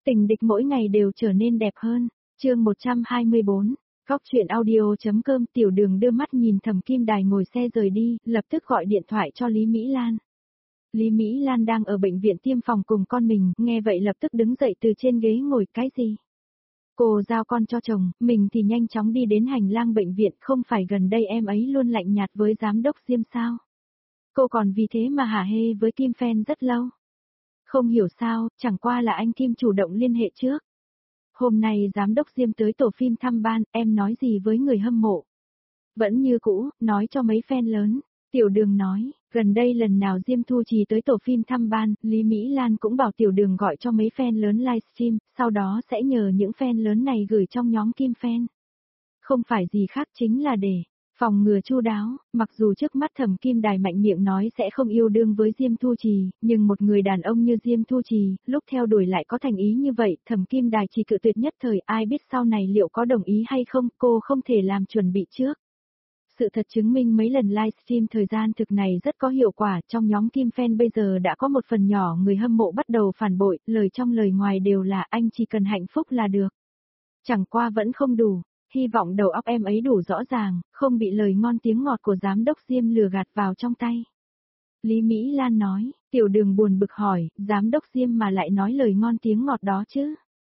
Tình địch mỗi ngày đều trở nên đẹp hơn. Chương 124, Góc truyện audio.com. Tiểu Đường đưa mắt nhìn Thẩm Kim Đài ngồi xe rời đi, lập tức gọi điện thoại cho Lý Mỹ Lan. Lý Mỹ Lan đang ở bệnh viện tiêm phòng cùng con mình, nghe vậy lập tức đứng dậy từ trên ghế ngồi. Cái gì? Cô giao con cho chồng, mình thì nhanh chóng đi đến hành lang bệnh viện. Không phải gần đây em ấy luôn lạnh nhạt với giám đốc Diêm sao? Cô còn vì thế mà hả hê với Kim Phen rất lâu. Không hiểu sao, chẳng qua là anh Kim chủ động liên hệ trước. Hôm nay giám đốc Diêm tới tổ phim thăm ban, em nói gì với người hâm mộ? Vẫn như cũ, nói cho mấy fan lớn. Tiểu Đường nói, gần đây lần nào Diêm Thu Trì tới tổ phim thăm ban, Lý Mỹ Lan cũng bảo Tiểu Đường gọi cho mấy fan lớn livestream, sau đó sẽ nhờ những fan lớn này gửi trong nhóm Kim fan. Không phải gì khác chính là để phòng ngừa chu đáo, mặc dù trước mắt Thẩm Kim Đài mạnh miệng nói sẽ không yêu đương với Diêm Thu Trì, nhưng một người đàn ông như Diêm Thu Trì, lúc theo đuổi lại có thành ý như vậy, Thẩm Kim Đài chỉ cự tuyệt nhất thời, ai biết sau này liệu có đồng ý hay không, cô không thể làm chuẩn bị trước. Sự thật chứng minh mấy lần livestream thời gian thực này rất có hiệu quả, trong nhóm Kim Fan bây giờ đã có một phần nhỏ người hâm mộ bắt đầu phản bội, lời trong lời ngoài đều là anh chỉ cần hạnh phúc là được. Chẳng qua vẫn không đủ. Hy vọng đầu óc em ấy đủ rõ ràng, không bị lời ngon tiếng ngọt của giám đốc Diêm lừa gạt vào trong tay. Lý Mỹ Lan nói, Tiểu Đường buồn bực hỏi, giám đốc Diêm mà lại nói lời ngon tiếng ngọt đó chứ?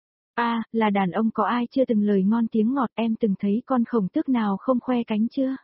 Là đàn ông có ai chưa từng lời ngon tiếng ngọt, em từng thấy con khổng tước nào không khoe cánh chưa?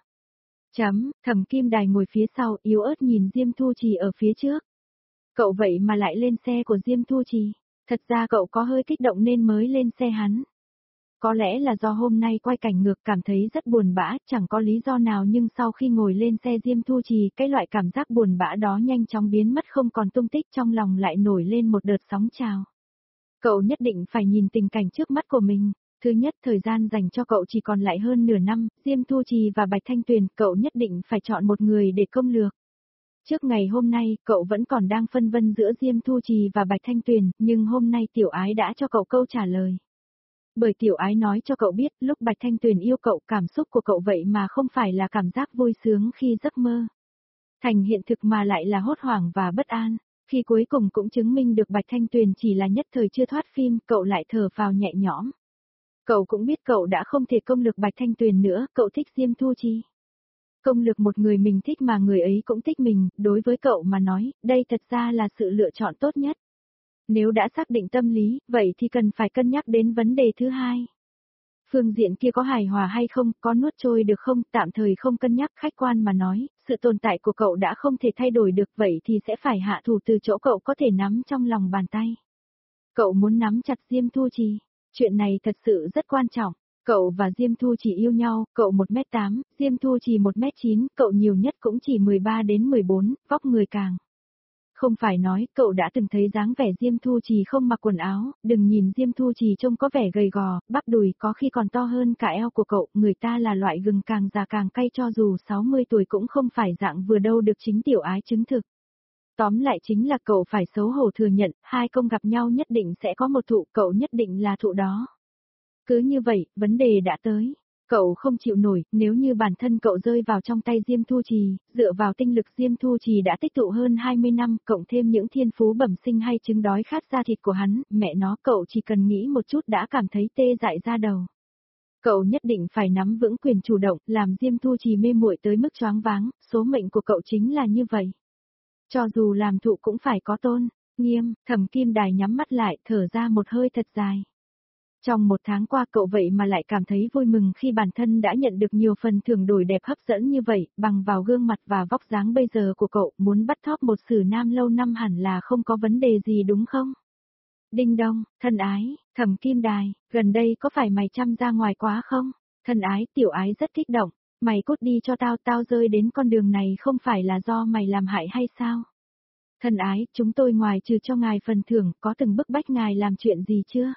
Thẩm Kim Đài ngồi phía sau, yếu ớt nhìn Diêm Thu Trì ở phía trước. Cậu vậy mà lại lên xe của Diêm Thu Trì, thật ra cậu có hơi kích động nên mới lên xe hắn. Có lẽ là do hôm nay quay cảnh ngược cảm thấy rất buồn bã, chẳng có lý do nào nhưng sau khi ngồi lên xe Diêm Thu Trì, cái loại cảm giác buồn bã đó nhanh chóng biến mất không còn tung tích, trong lòng lại nổi lên một đợt sóng trào. Cậu nhất định phải nhìn tình cảnh trước mắt của mình. Thứ nhất, thời gian dành cho cậu chỉ còn lại hơn nửa năm, Diêm Thu Trì và Bạch Thanh Tuyền, cậu nhất định phải chọn một người để công lược. Trước ngày hôm nay, cậu vẫn còn đang phân vân giữa Diêm Thu Trì và Bạch Thanh Tuyền, nhưng hôm nay Tiểu Ái đã cho cậu câu trả lời. Bởi Tiểu Ái nói cho cậu biết, lúc Bạch Thanh Tuyền yêu cậu, cảm xúc của cậu vậy mà không phải là cảm giác vui sướng khi giấc mơ. Thành hiện thực mà lại là hốt hoảng và bất an. Khi cuối cùng cũng chứng minh được Bạch Thanh Tuyền chỉ là nhất thời chưa thoát phim, cậu lại thở phào nhẹ nhõm. Cậu cũng biết cậu đã không thể công lược Bạch Thanh Tuyền nữa, cậu thích Diêm Thu Trì. Công lược một người mình thích mà người ấy cũng thích mình, đối với cậu mà nói, đây thật ra là sự lựa chọn tốt nhất. Nếu đã xác định tâm lý, vậy thì cần phải cân nhắc đến vấn đề thứ hai. Phương diện kia có hài hòa hay không, có nuốt trôi được không, tạm thời không cân nhắc, khách quan mà nói, sự tồn tại của cậu đã không thể thay đổi được, vậy thì sẽ phải hạ thủ từ chỗ cậu có thể nắm trong lòng bàn tay. Cậu muốn nắm chặt Diêm Thu Trì, chuyện này thật sự rất quan trọng. Cậu và Diêm Thu Trì yêu nhau, cậu 1m8, Diêm Thu Trì 1m9, cậu nhiều nhất cũng chỉ 13 đến 14, vóc người càng. Không phải nói, cậu đã từng thấy dáng vẻ Diêm Thu Trì không mặc quần áo, đừng nhìn Diêm Thu Trì trông có vẻ gầy gò, bắp đùi có khi còn to hơn cả eo của cậu, người ta là loại gừng càng già càng cay, cho dù 60 tuổi cũng không phải dạng vừa đâu được chính Tiểu Ái chứng thực. Tóm lại chính là cậu phải xấu hổ thừa nhận, hai công gặp nhau nhất định sẽ có một thụ, cậu nhất định là thụ đó. Cứ như vậy, vấn đề đã tới. Cậu không chịu nổi, nếu như bản thân cậu rơi vào trong tay Diêm Thu Trì, dựa vào tinh lực Diêm Thu Trì đã tích tụ hơn 20 năm, cộng thêm những thiên phú bẩm sinh hay chứng đói khát da thịt của hắn, mẹ nó, cậu chỉ cần nghĩ một chút đã cảm thấy tê dại da đầu. Cậu nhất định phải nắm vững quyền chủ động, làm Diêm Thu Trì mê muội tới mức choáng váng, số mệnh của cậu chính là như vậy. Cho dù làm thụ cũng phải có tôn, nghiêm. Thẩm Kim Đài nhắm mắt lại, thở ra một hơi thật dài. Trong một tháng qua cậu vậy mà lại cảm thấy vui mừng khi bản thân đã nhận được nhiều phần thưởng đổi đẹp hấp dẫn như vậy, bằng vào gương mặt và vóc dáng bây giờ của cậu, muốn bắt top một sử nam lâu năm hẳn là không có vấn đề gì đúng không? Đinh đong, thân ái, Thẩm Kim Đài, gần đây có phải mày chăm ra ngoài quá không? Thân ái, Tiểu Ái rất kích động, mày cút đi cho tao, tao rơi đến con đường này không phải là do mày làm hại hay sao? Thân ái, chúng tôi ngoài trừ cho ngài phần thưởng, có từng bức bách ngài làm chuyện gì chưa?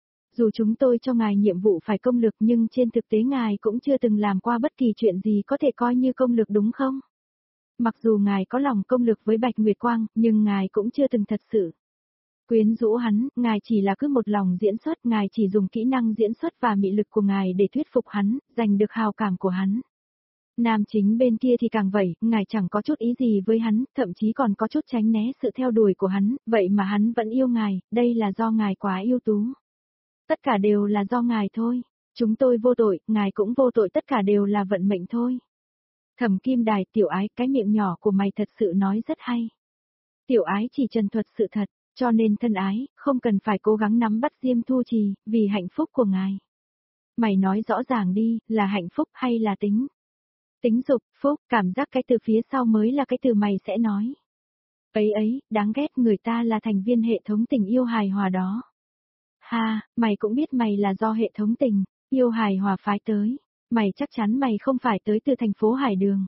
Dù chúng tôi cho ngài nhiệm vụ phải công lực nhưng trên thực tế ngài cũng chưa từng làm qua bất kỳ chuyện gì có thể coi như công lực đúng không? Mặc dù ngài có lòng công lực với Bạch Nguyệt Quang, nhưng ngài cũng chưa từng thật sự quyến rũ hắn, ngài chỉ là cứ một lòng diễn xuất, ngài chỉ dùng kỹ năng diễn xuất và mị lực của ngài để thuyết phục hắn, giành được hào cảm của hắn. Nam chính bên kia thì càng vậy, ngài chẳng có chút ý gì với hắn, thậm chí còn có chút tránh né sự theo đuổi của hắn, vậy mà hắn vẫn yêu ngài, đây là do ngài quá ưu tú. Tất cả đều là do ngài thôi. Chúng tôi vô tội, ngài cũng vô tội, tất cả đều là vận mệnh thôi. Thẩm Kim Đài, Tiểu Ái, cái miệng nhỏ của mày thật sự nói rất hay. Tiểu Ái chỉ trần thuật sự thật, cho nên thân ái, không cần phải cố gắng nắm bắt Diêm Thu Trì, vì hạnh phúc của ngài. Mày nói rõ ràng đi, là hạnh phúc hay là tính? Tính dục, phúc, cảm giác cái từ phía sau mới là cái từ mày sẽ nói. Ấy, đáng ghét, người ta là thành viên hệ thống tình yêu hài hòa đó. Ha, mày cũng biết mày là do hệ thống tình yêu hài hòa phái tới. Mày chắc chắn mày không phải tới từ thành phố Hải Đường.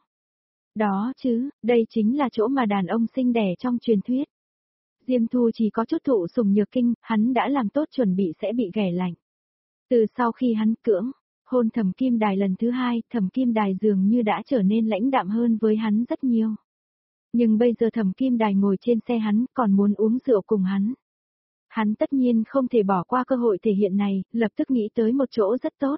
Đó chứ, đây chính là chỗ mà đàn ông sinh đẻ trong truyền thuyết. Diêm Thu chỉ có chút thụ sủng nhược kinh, hắn đã làm tốt chuẩn bị sẽ bị ghẻ lạnh. Từ sau khi hắn cưỡng hôn Thẩm Kim Đài lần thứ hai, Thẩm Kim Đài dường như đã trở nên lãnh đạm hơn với hắn rất nhiều. Nhưng bây giờ Thẩm Kim Đài ngồi trên xe hắn, còn muốn uống rượu cùng hắn. Hắn tất nhiên không thể bỏ qua cơ hội thể hiện này, lập tức nghĩ tới một chỗ rất tốt.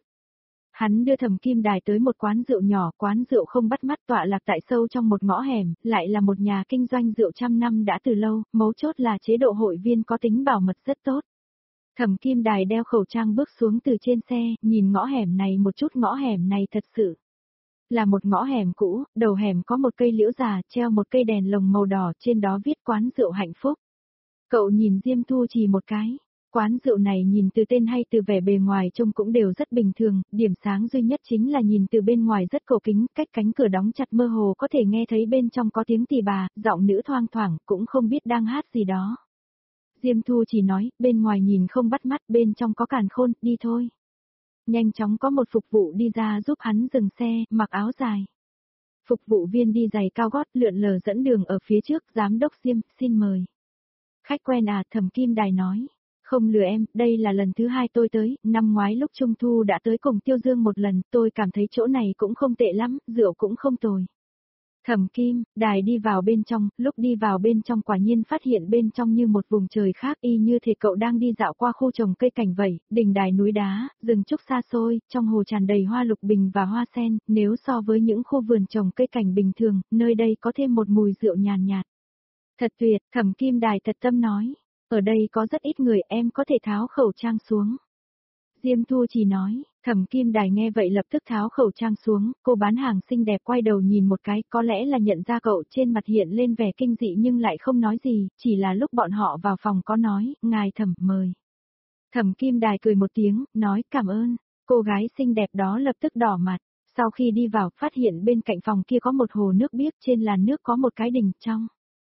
Hắn đưa Thẩm Kim Đài tới một quán rượu nhỏ, quán rượu không bắt mắt tọa lạc tại sâu trong một ngõ hẻm, lại là một nhà kinh doanh rượu trăm năm đã từ lâu, mấu chốt là chế độ hội viên có tính bảo mật rất tốt. Thẩm Kim Đài đeo khẩu trang bước xuống từ trên xe, nhìn ngõ hẻm này một chút, ngõ hẻm này thật sự là một ngõ hẻm cũ, đầu hẻm có một cây liễu già, treo một cây đèn lồng màu đỏ, trên đó viết quán rượu hạnh phúc. Cậu nhìn Diêm Thu Trì một cái. Quán rượu này nhìn từ tên hay từ vẻ bề ngoài trông cũng đều rất bình thường, điểm sáng duy nhất chính là nhìn từ bên ngoài rất cổ kính, cách cánh cửa đóng chặt mơ hồ có thể nghe thấy bên trong có tiếng tỳ bà, giọng nữ thoang thoảng, cũng không biết đang hát gì đó. Diêm Thu chỉ nói, bên ngoài nhìn không bắt mắt, bên trong có càn khôn, đi thôi. Nhanh chóng có một phục vụ đi ra giúp hắn dừng xe, mặc áo dài. Phục vụ viên đi giày cao gót lượn lờ dẫn đường ở phía trước, giám đốc Diêm, xin mời. Khách quen à, Thẩm Kim Đài nói. Không lừa em, đây là lần thứ hai tôi tới, năm ngoái lúc Trung Thu đã tới cùng Tiêu Dương một lần, tôi cảm thấy chỗ này cũng không tệ lắm, rượu cũng không tồi. Thẩm Kim Đài đi vào bên trong, lúc đi vào bên trong quả nhiên phát hiện bên trong như một vùng trời khác, y như thể cậu đang đi dạo qua khu trồng cây cảnh vậy, đình đài núi đá, rừng trúc xa xôi, trong hồ tràn đầy hoa lục bình và hoa sen, nếu so với những khu vườn trồng cây cảnh bình thường, nơi đây có thêm một mùi rượu nhàn nhạt. Thật tuyệt, Thẩm Kim Đài thật tâm nói. Ở đây có rất ít người, em có thể tháo khẩu trang xuống. Diêm Thu chỉ nói, Thẩm Kim Đài nghe vậy lập tức tháo khẩu trang xuống, cô bán hàng xinh đẹp quay đầu nhìn một cái, có lẽ là nhận ra cậu, trên mặt hiện lên vẻ kinh dị nhưng lại không nói gì, chỉ là lúc bọn họ vào phòng có nói, ngài Thẩm mời. Thẩm Kim Đài cười một tiếng, nói cảm ơn, cô gái xinh đẹp đó lập tức đỏ mặt, sau khi đi vào, phát hiện bên cạnh phòng kia có một hồ nước biếc, trên làn nước có một cái đình trong.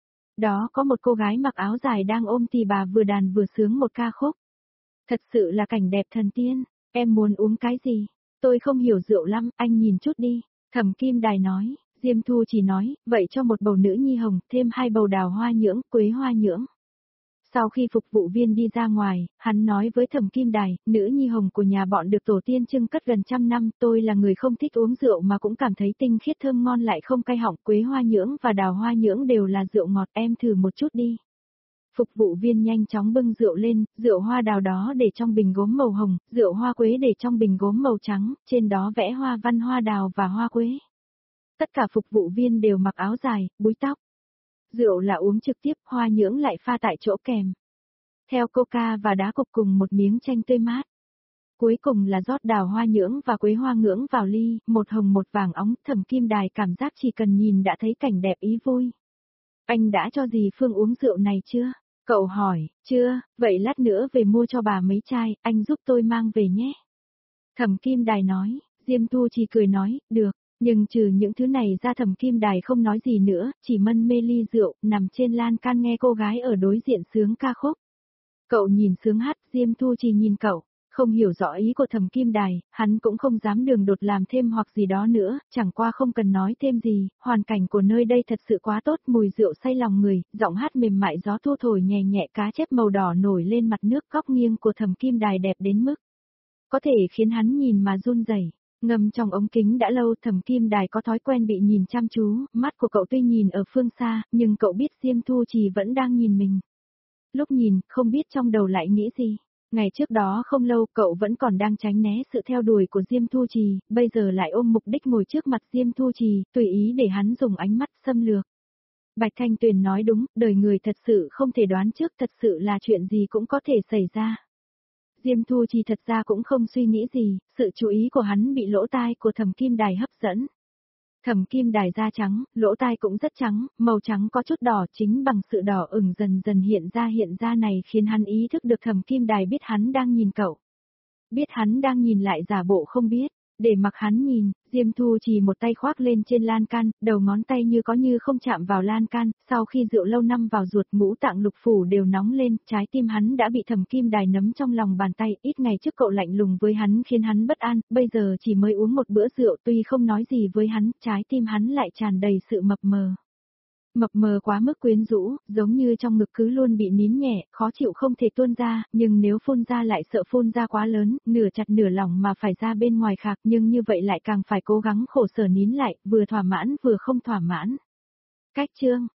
Đó có một cô gái mặc áo dài đang ôm tỳ bà vừa đàn vừa sướng một ca khúc. Thật sự là cảnh đẹp thần tiên, em muốn uống cái gì? Tôi không hiểu rượu lắm, anh nhìn chút đi. Thẩm Kim Đài nói, Diêm Thu chỉ nói, vậy cho một bầu nữ nhi hồng, thêm 2 bầu đào hoa nhưỡng, quế hoa nhưỡng. Sau khi phục vụ viên đi ra ngoài, hắn nói với Thẩm Kim Đài, nữ nhi hồng của nhà bọn được tổ tiên trưng cất gần 100 năm, tôi là người không thích uống rượu mà cũng cảm thấy tinh khiết thơm ngon lại không cay họng, quế hoa nhưỡng và đào hoa nhưỡng đều là rượu ngọt, em thử một chút đi. Phục vụ viên nhanh chóng bưng rượu lên, rượu hoa đào đó để trong bình gốm màu hồng, rượu hoa quế để trong bình gốm màu trắng, trên đó vẽ hoa văn hoa đào và hoa quế. Tất cả phục vụ viên đều mặc áo dài, búi tóc. Rượu là uống trực tiếp, hoa nhưỡng lại pha tại chỗ kèm. Theo coca và đá cục cùng một miếng chanh tươi mát. Cuối cùng là rót đào hoa nhưỡng và quế hoa nhưỡng vào ly, một hồng một vàng óng, Thẩm Kim Đài cảm giác chỉ cần nhìn đã thấy cảnh đẹp ý vui. Anh đã cho dì Phương uống rượu này chưa? Cậu hỏi, chưa, vậy lát nữa về mua cho bà mấy chai, anh giúp tôi mang về nhé. Thẩm Kim Đài nói, Diêm Thu chỉ cười nói, được, nhưng trừ những thứ này ra Thẩm Kim Đài không nói gì nữa, chỉ mân mê ly rượu, nằm trên lan can nghe cô gái ở đối diện sướng ca khúc. Cậu nhìn sướng hát, Diêm Thu chỉ nhìn cậu, không hiểu rõ ý của Thẩm Kim Đài, hắn cũng không dám đường đột làm thêm hoặc gì đó nữa, chẳng qua không cần nói thêm gì, hoàn cảnh của nơi đây thật sự quá tốt, mùi rượu say lòng người, giọng hát mềm mại gió thu thổi nhẹ nhẹ, cá chép màu đỏ nổi lên mặt nước, góc nghiêng của Thẩm Kim Đài đẹp đến mức có thể khiến hắn nhìn mà run rẩy. Ngâm trong ống kính đã lâu, Thẩm Kim Đài có thói quen bị nhìn chăm chú, mắt của cậu tuy nhìn ở phương xa, nhưng cậu biết Diêm Thu Trì vẫn đang nhìn mình. Lúc nhìn, không biết trong đầu lại nghĩ gì. Ngày trước đó không lâu cậu vẫn còn đang tránh né sự theo đuổi của Diêm Thu Trì, bây giờ lại ôm mục đích ngồi trước mặt Diêm Thu Trì, tùy ý để hắn dùng ánh mắt xâm lược. Bạch Thanh Tuyền nói đúng, đời người thật sự không thể đoán trước, thật sự là chuyện gì cũng có thể xảy ra. Diêm Thu Trì thật ra cũng không suy nghĩ gì, sự chú ý của hắn bị lỗ tai của Thẩm Kim Đài hấp dẫn. Thẩm Kim Đài da trắng, lỗ tai cũng rất trắng, màu trắng có chút đỏ, chính bằng sự đỏ ửng dần dần hiện ra này khiến hắn ý thức được Thẩm Kim Đài biết hắn đang nhìn cậu. Biết hắn đang nhìn lại giả bộ không biết, để mặc hắn nhìn, Diêm Thu Trì một tay khoác lên trên lan can, đầu ngón tay như có như không chạm vào lan can, sau khi rượu lâu năm vào ruột ngũ tạng lục phủ đều nóng lên, trái tim hắn đã bị Thẩm Kim Đài nắm trong lòng bàn tay, ít ngày trước cậu lạnh lùng với hắn khiến hắn bất an, bây giờ chỉ mới uống một bữa rượu tuy không nói gì với hắn, trái tim hắn lại tràn đầy sự mập mờ. Mập mờ quá mức quyến rũ, giống như trong ngực cứ luôn bị nín nhẹ, khó chịu không thể tuôn ra, nhưng nếu phun ra lại sợ phun ra quá lớn, nửa chặt nửa lỏng mà phải ra bên ngoài khạc, nhưng như vậy lại càng phải cố gắng khổ sở nín lại, vừa thỏa mãn vừa không thỏa mãn. Cách chương